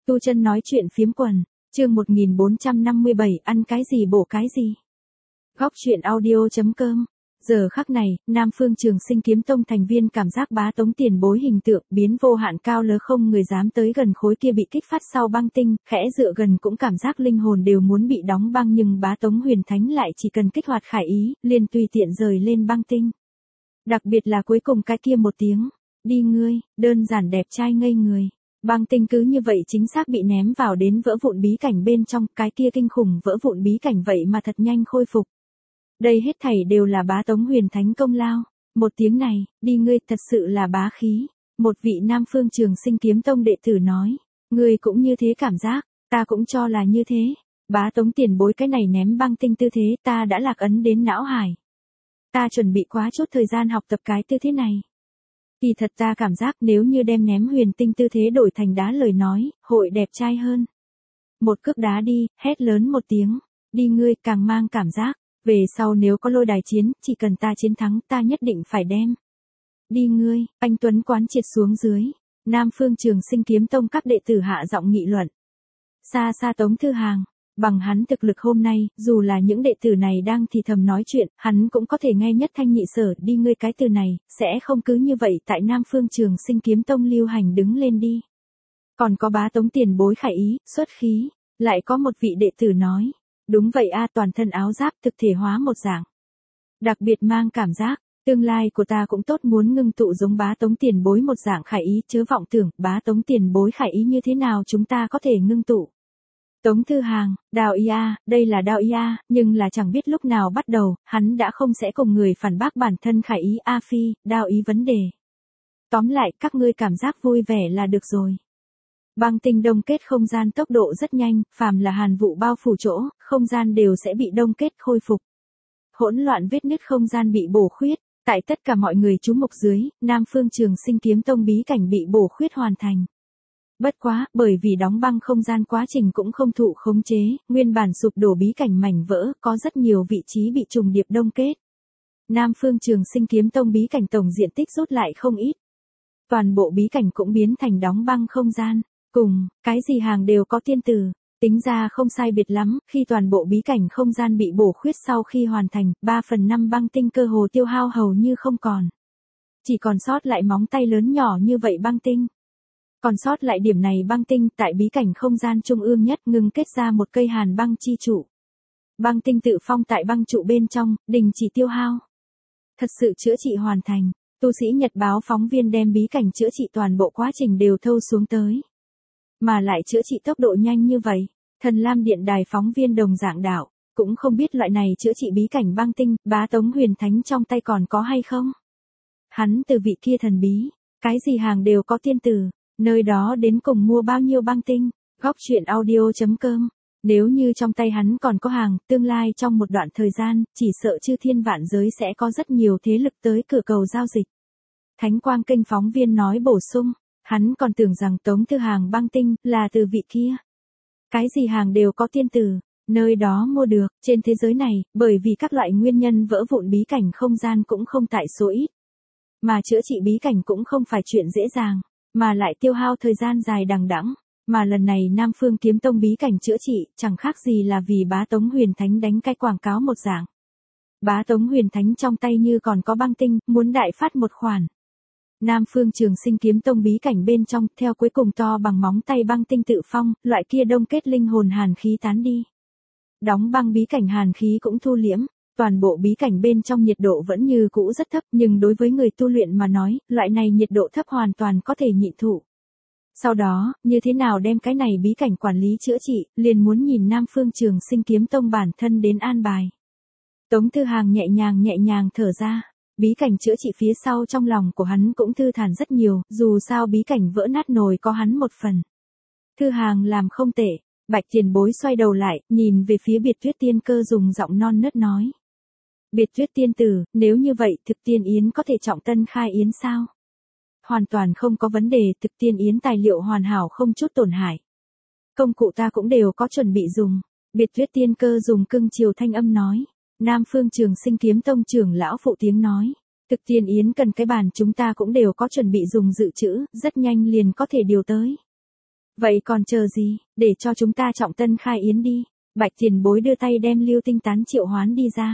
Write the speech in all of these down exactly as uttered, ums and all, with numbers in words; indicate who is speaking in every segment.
Speaker 1: Tu Chân nói chuyện phiếm quần, chương một nghìn bốn trăm năm mươi bảy, ăn cái gì bổ cái gì. Góc truyện audio.com. Giờ khắc này, Nam Phương Trường Sinh Kiếm Tông thành viên cảm giác bá tống tiền bối hình tượng biến vô hạn cao lớ, không người dám tới gần khối kia bị kích phát sau băng tinh, khẽ dựa gần cũng cảm giác linh hồn đều muốn bị đóng băng, nhưng bá tống huyền thánh lại chỉ cần kích hoạt khải ý, liền tùy tiện rời lên băng tinh. Đặc biệt là cuối cùng cái kia một tiếng, đi ngươi, đơn giản đẹp trai ngây người. Băng tinh cứ như vậy chính xác bị ném vào đến vỡ vụn bí cảnh bên trong, cái kia kinh khủng vỡ vụn bí cảnh vậy mà thật nhanh khôi phục. Đây hết thảy đều là bá tống huyền thánh công lao. Một tiếng này, đi ngươi, thật sự là bá khí. Một vị Nam Phương Trường Sinh Kiếm Tông đệ tử nói, ngươi cũng như thế cảm giác, ta cũng cho là như thế. Bá tống tiền bối cái này ném băng tinh tư thế ta đã lạc ấn đến não hải. Ta chuẩn bị quá chút thời gian học tập cái tư thế này. Kỳ thật ta cảm giác nếu như đem ném huyền tinh tư thế đổi thành đá lời nói, hội đẹp trai hơn. Một cước đá đi, hét lớn một tiếng, đi ngươi, càng mang cảm giác, về sau nếu có lôi đài chiến, chỉ cần ta chiến thắng ta nhất định phải đem. Đi ngươi, anh Tuấn quán triệt xuống dưới, Nam Phương Trường Sinh Kiếm Tông các đệ tử hạ giọng nghị luận. Xa xa Tống Thư Hàng. Bằng hắn thực lực hôm nay, dù là những đệ tử này đang thì thầm nói chuyện, hắn cũng có thể nghe nhất thanh nhị sở, đi ngươi cái từ này, sẽ không cứ như vậy tại Nam Phương Trường Sinh Kiếm Tông lưu hành đứng lên đi. Còn có bá tống tiền bối khải ý, xuất khí, lại có một vị đệ tử nói, đúng vậy a, toàn thân áo giáp thực thể hóa một dạng. Đặc biệt mang cảm giác, tương lai của ta cũng tốt, muốn ngưng tụ giống bá tống tiền bối một dạng khải ý, chớ vọng tưởng, bá tống tiền bối khải ý như thế nào chúng ta có thể ngưng tụ. Tống Thư Hàng, đao ý a, đây là đao ý a, nhưng là chẳng biết lúc nào bắt đầu, hắn đã không sẽ cùng người phản bác bản thân khải ý a phi, đao ý vấn đề. Tóm lại, các ngươi cảm giác vui vẻ là được rồi. Băng tinh đông kết không gian tốc độ rất nhanh, phàm là hàn vụ bao phủ chỗ, không gian đều sẽ bị đông kết khôi phục. Hỗn loạn vết nứt không gian bị bổ khuyết, tại tất cả mọi người chú mục dưới, Nam Phương Trường Sinh Kiếm Tông bí cảnh bị bổ khuyết hoàn thành. Bất quá, bởi vì đóng băng không gian quá trình cũng không thụ khống chế, nguyên bản sụp đổ bí cảnh mảnh vỡ, có rất nhiều vị trí bị trùng điệp đông kết. Nam Phương Trường Sinh Kiếm Tông bí cảnh tổng diện tích rút lại không ít. Toàn bộ bí cảnh cũng biến thành đóng băng không gian, cùng, cái gì hàng đều có tiên tử. Tính ra không sai biệt lắm, khi toàn bộ bí cảnh không gian bị bổ khuyết sau khi hoàn thành, ba phần năm băng tinh cơ hồ tiêu hao hầu như không còn. Chỉ còn sót lại móng tay lớn nhỏ như vậy băng tinh. Còn sót lại điểm này băng tinh tại bí cảnh không gian trung ương nhất ngưng kết ra một cây hàn băng chi trụ. Băng tinh tự phong tại băng trụ bên trong, đình chỉ tiêu hao. Thật sự chữa trị hoàn thành, tu sĩ Nhật báo phóng viên đem bí cảnh chữa trị toàn bộ quá trình đều thâu xuống tới. Mà lại chữa trị tốc độ nhanh như vậy, Thần Lam Điện đài phóng viên đồng dạng đạo, cũng không biết loại này chữa trị bí cảnh băng tinh, bá tống huyền thánh trong tay còn có hay không. Hắn từ vị kia thần bí, cái gì hàng đều có tiên tử. Nơi đó đến cùng mua bao nhiêu băng tinh, góc truyện audio.com. Nếu như trong tay hắn còn có hàng, tương lai trong một đoạn thời gian, chỉ sợ chư thiên vạn giới sẽ có rất nhiều thế lực tới cửa cầu giao dịch. Thánh Quang kênh phóng viên nói bổ sung, hắn còn tưởng rằng Tống Thư Hàng băng tinh là từ vị kia. Cái gì hàng đều có tiên tử, nơi đó mua được, trên thế giới này, bởi vì các loại nguyên nhân vỡ vụn bí cảnh không gian cũng không tại số ít. Mà chữa trị bí cảnh cũng không phải chuyện dễ dàng. Mà lại tiêu hao thời gian dài đằng đẵng, mà lần này Nam Phương Kiếm Tông bí cảnh chữa trị, chẳng khác gì là vì bá tống huyền thánh đánh cái quảng cáo một dạng. Bá tống huyền thánh trong tay như còn có băng tinh, muốn đại phát một khoản. Nam Phương Trường Sinh Kiếm Tông bí cảnh bên trong, theo cuối cùng to bằng móng tay băng tinh tự phong, loại kia đông kết linh hồn hàn khí tán đi. Đóng băng bí cảnh hàn khí cũng thu liễm. Toàn bộ bí cảnh bên trong nhiệt độ vẫn như cũ rất thấp, nhưng đối với người tu luyện mà nói, loại này nhiệt độ thấp hoàn toàn có thể nhịn thụ. Sau đó, như thế nào đem cái này bí cảnh quản lý chữa trị, liền muốn nhìn Nam Phương Trường Sinh Kiếm Tông bản thân đến an bài. Tống Thư Hàng nhẹ nhàng nhẹ nhàng thở ra, bí cảnh chữa trị phía sau trong lòng của hắn cũng thư thản rất nhiều, dù sao bí cảnh vỡ nát nồi có hắn một phần. Thư Hàng làm không tệ, Bạch Tiền Bối xoay đầu lại, nhìn về phía Biệt Tuyết Tiên Cơ dùng giọng non nớt nói. Biệt Tuyết tiên tử, nếu như vậy thực tiên yến có thể trọng tân khai yến sao? Hoàn toàn không có vấn đề, thực tiên yến tài liệu hoàn hảo không chút tổn hại. Công cụ ta cũng đều có chuẩn bị dùng. Biệt Tuyết tiên cơ dùng cưng chiều thanh âm nói. Nam Phương Trường Sinh Kiếm Tông trưởng lão phụ tiếng nói. Thực tiên yến cần cái bàn chúng ta cũng đều có chuẩn bị dùng dự trữ, rất nhanh liền có thể điều tới. Vậy còn chờ gì, để cho chúng ta trọng tân khai yến đi. Bạch tiền bối đưa tay đem Lưu Tinh Tán triệu hoán đi ra.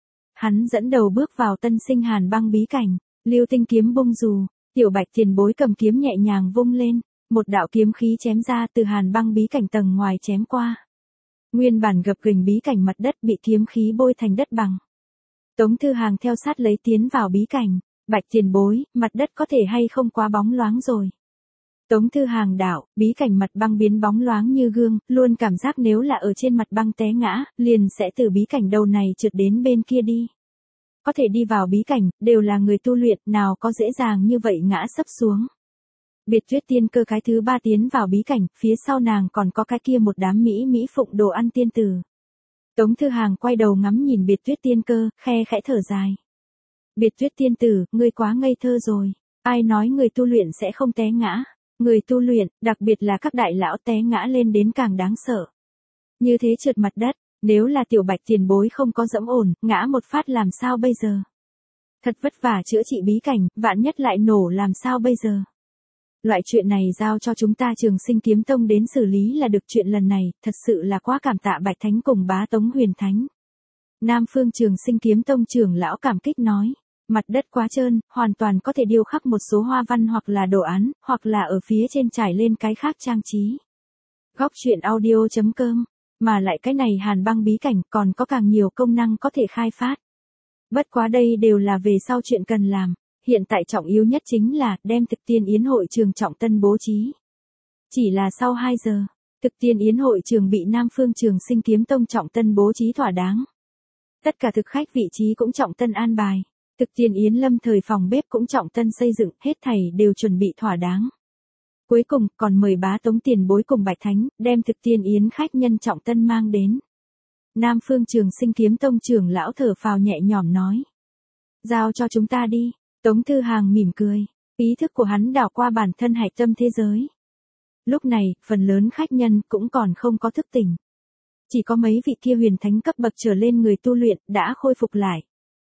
Speaker 1: Hắn dẫn đầu bước vào tân sinh hàn băng bí cảnh. Lưu Tinh kiếm bung dù, tiểu Bạch tiền bối cầm kiếm nhẹ nhàng vung lên. Một đạo kiếm khí chém ra từ hàn băng bí cảnh tầng ngoài chém qua. Nguyên bản gập ghềnh bí cảnh mặt đất bị kiếm khí bôi thành đất bằng. Tống Thư Hàng theo sát lấy tiến vào bí cảnh. Bạch tiền bối, mặt đất có thể hay không quá bóng loáng rồi. Tống Thư Hàng đạo, bí cảnh mặt băng biến bóng loáng như gương, luôn cảm giác nếu là ở trên mặt băng té ngã, liền sẽ từ bí cảnh đầu này trượt đến bên kia đi. Có thể đi vào bí cảnh, đều là người tu luyện, nào có dễ dàng như vậy ngã sấp xuống. Biệt Tuyết Tiên Cơ cái thứ ba tiến vào bí cảnh, phía sau nàng còn có cái kia một đám mỹ mỹ phụng đồ ăn tiên tử. Tống Thư Hàng quay đầu ngắm nhìn Biệt Tuyết Tiên Cơ, khe khẽ thở dài. Biệt Tuyết Tiên tử, ngươi quá ngây thơ rồi. Ai nói người tu luyện sẽ không té ngã? Người tu luyện, đặc biệt là các đại lão té ngã lên đến càng đáng sợ. Như thế trượt mặt đất, nếu là tiểu Bạch tiền bối không có dẫm ổn, ngã một phát làm sao bây giờ? Thật vất vả chữa trị bí cảnh, vạn nhất lại nổ làm sao bây giờ? Loại chuyện này giao cho chúng ta Trường Sinh Kiếm Tông đến xử lý là được, chuyện lần này, thật sự là quá cảm tạ Bạch Thánh cùng bá Tống Huyền Thánh. Nam Phương Trường Sinh Kiếm Tông trưởng lão cảm kích nói. Mặt đất quá trơn, hoàn toàn có thể điêu khắc một số hoa văn hoặc là đồ án, hoặc là ở phía trên trải lên cái khác trang trí. Góc truyện audio chấm com, mà lại cái này hàn băng bí cảnh còn có càng nhiều công năng có thể khai phát. Bất quá đây đều là về sau chuyện cần làm, hiện tại trọng yếu nhất chính là đem thực tiên yến hội trường trọng tân bố trí. Chỉ là sau hai giờ, thực tiên yến hội trường bị Nam Phương Trường Sinh Kiếm Tông trọng tân bố trí thỏa đáng. Tất cả thực khách vị trí cũng trọng tân an bài. Thực tiên yến lâm thời phòng bếp cũng trọng tân xây dựng, hết thảy đều chuẩn bị thỏa đáng. Cuối cùng, còn mời bá Tống tiền bối cùng Bạch Thánh, đem thực tiên yến khách nhân trọng tân mang đến. Nam Phương Trường Sinh Kiếm Tông trưởng lão thở phào nhẹ nhõm nói. Giao cho chúng ta đi. Tống Thư Hàng mỉm cười, ý thức của hắn đảo qua bản thân hạch tâm thế giới. Lúc này, phần lớn khách nhân cũng còn không có thức tỉnh. Chỉ có mấy vị kia huyền thánh cấp bậc trở lên người tu luyện đã khôi phục lại.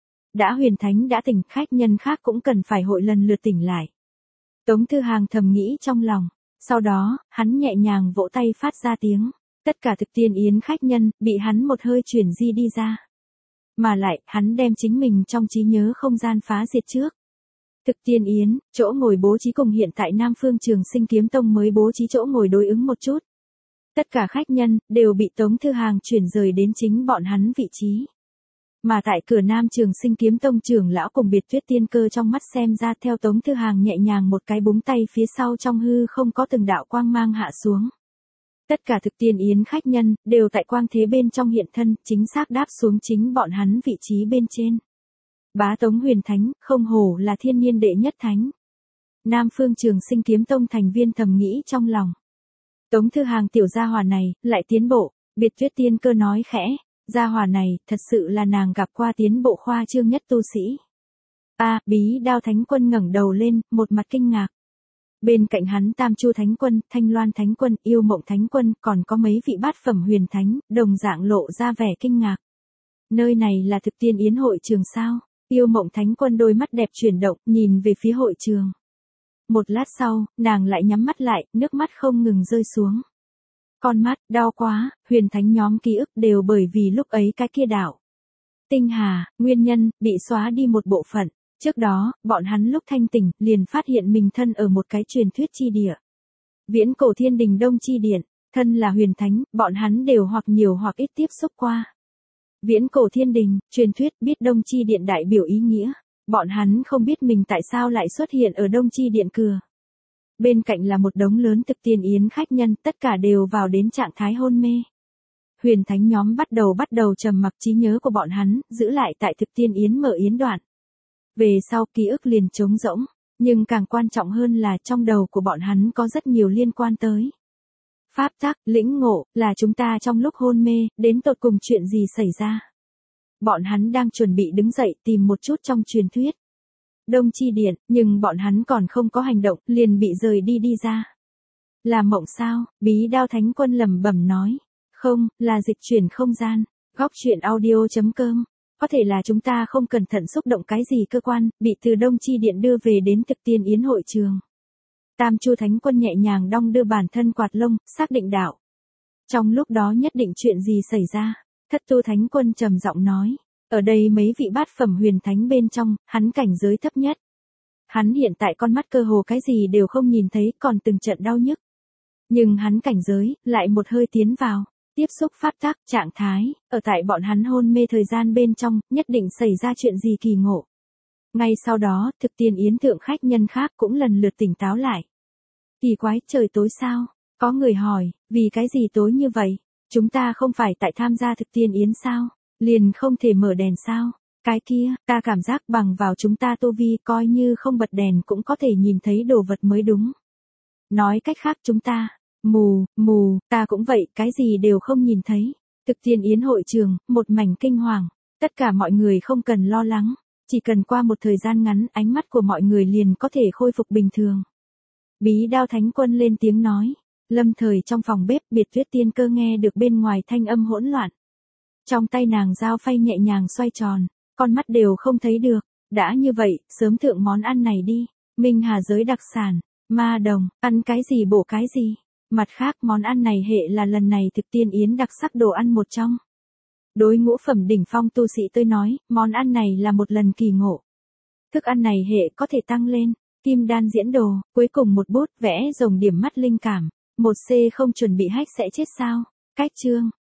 Speaker 1: Đã huyền thánh đã tỉnh, khách nhân khác cũng cần phải hội lần lượt tỉnh lại. Tống Thư Hàng thầm nghĩ trong lòng, sau đó, hắn nhẹ nhàng vỗ tay phát ra tiếng. Tất cả thực tiên yến khách nhân, bị hắn một hơi chuyển di đi ra. Mà lại, hắn đem chính mình trong trí nhớ không gian phá diệt trước. Thực tiên yến, chỗ ngồi bố trí cùng hiện tại Nam Phương Trường Sinh Kiếm Tông mới bố trí chỗ ngồi đối ứng một chút. Tất cả khách nhân, đều bị Tống Thư Hàng chuyển rời đến chính bọn hắn vị trí. Mà tại cửa Nam Trường Sinh Kiếm Tông trưởng lão cùng Biệt Tuyết Tiên Cơ trong mắt xem ra theo Tống Thư Hàng nhẹ nhàng một cái búng tay phía sau trong hư không có từng đạo quang mang hạ xuống. Tất cả thực tiên yến khách nhân, đều tại quang thế bên trong hiện thân, chính xác đáp xuống chính bọn hắn vị trí bên trên. Bá Tống Huyền Thánh, không hổ là thiên niên đệ nhất thánh. Nam Phương Trường Sinh Kiếm Tông thành viên thầm nghĩ trong lòng. Tống Thư Hàng tiểu gia hỏa này, lại tiến bộ, Biệt Tuyết Tiên Cơ nói khẽ, gia hỏa này, thật sự là nàng gặp qua tiến bộ khoa trương nhất tu sĩ. A, Bí Đao Thánh Quân ngẩng đầu lên, một mặt kinh ngạc. Bên cạnh hắn Tam Chu Thánh Quân, Thanh Loan Thánh Quân, Yêu Mộng Thánh Quân, còn có mấy vị bát phẩm huyền thánh, đồng dạng lộ ra vẻ kinh ngạc. Nơi này là thực tiên yến hội trường sao? Yêu Mộng Thánh Quân đôi mắt đẹp chuyển động, nhìn về phía hội trường. Một lát sau, nàng lại nhắm mắt lại, nước mắt không ngừng rơi xuống. Con mắt, đau quá, huyền thánh nhóm ký ức đều bởi vì lúc ấy cái kia đảo. Tinh hà, nguyên nhân, bị xóa đi một bộ phận. Trước đó, bọn hắn lúc thanh tỉnh, liền phát hiện mình thân ở một cái truyền thuyết chi địa. Viễn cổ thiên đình đông chi điện, thân là huyền thánh, bọn hắn đều hoặc nhiều hoặc ít tiếp xúc qua. Viễn cổ thiên đình, truyền thuyết biết đông chi điện đại biểu ý nghĩa. Bọn hắn không biết mình tại sao lại xuất hiện ở đông chi điện cửa. Bên cạnh là một đống lớn thực tiên yến khách nhân, tất cả đều vào đến trạng thái hôn mê. Huyền thánh nhóm bắt đầu bắt đầu trầm mặc, trí nhớ của bọn hắn, giữ lại tại thực tiên yến mở yến đoạn. Về sau ký ức liền trống rỗng, nhưng càng quan trọng hơn là trong đầu của bọn hắn có rất nhiều liên quan tới. Pháp tắc, lĩnh ngộ, là chúng ta trong lúc hôn mê, đến tột cùng chuyện gì xảy ra. Bọn hắn đang chuẩn bị đứng dậy tìm một chút trong truyền thuyết. Đông chi điện, nhưng bọn hắn còn không có hành động, liền bị rời đi đi ra. Là mộng sao? Bí Đao Thánh Quân lẩm bẩm nói. Không, là dịch chuyển không gian. Góc truyện audio chấm com. Có thể là chúng ta không cẩn thận xúc động cái gì cơ quan, bị từ đông chi điện đưa về đến thực tiên yến hội trường. Tam Chu Thánh Quân nhẹ nhàng đong đưa bản thân quạt lông, xác định đạo. Trong lúc đó nhất định chuyện gì xảy ra? Thất Tu Thánh Quân trầm giọng nói. Ở đây mấy vị bát phẩm huyền thánh bên trong, hắn cảnh giới thấp nhất. Hắn hiện tại con mắt cơ hồ cái gì đều không nhìn thấy, còn từng trận đau nhức. Nhưng hắn cảnh giới, lại một hơi tiến vào. Tiếp xúc pháp tắc, trạng thái, ở tại bọn hắn hôn mê thời gian bên trong, nhất định xảy ra chuyện gì kỳ ngộ. Ngay sau đó, thực tiên yến thượng khách nhân khác cũng lần lượt tỉnh táo lại. Kỳ quái, trời tối sao? Có người hỏi, vì cái gì tối như vậy? Chúng ta không phải tại tham gia thực tiên yến sao? Liền không thể mở đèn sao? Cái kia, ta cảm giác bằng vào chúng ta tu vi coi như không bật đèn cũng có thể nhìn thấy đồ vật mới đúng. Nói cách khác chúng ta, mù, mù, ta cũng vậy, cái gì đều không nhìn thấy. Thực tiên yến hội trường, một mảnh kinh hoàng. Tất cả mọi người không cần lo lắng. Chỉ cần qua một thời gian ngắn, ánh mắt của mọi người liền có thể khôi phục bình thường. Bí Đao Thánh Quân lên tiếng nói. Lâm thời trong phòng bếp, Biệt Tuyết Tiên Cơ nghe được bên ngoài thanh âm hỗn loạn. Trong tay nàng dao phay nhẹ nhàng xoay tròn, con mắt đều không thấy được. Đã như vậy, sớm thượng món ăn này đi. Minh Hà giới đặc sản, ma đồng, ăn cái gì bổ cái gì. Mặt khác món ăn này hệ là lần này thực tiên yến đặc sắc đồ ăn một trong. Đối ngũ phẩm đỉnh phong tu sĩ tôi nói, món ăn này là một lần kỳ ngộ. Thức ăn này hệ có thể tăng lên, kim đan diễn đồ, cuối cùng một bút vẽ rồng điểm mắt linh cảm. Một C không chuẩn bị hack sẽ chết sao? Cách chương.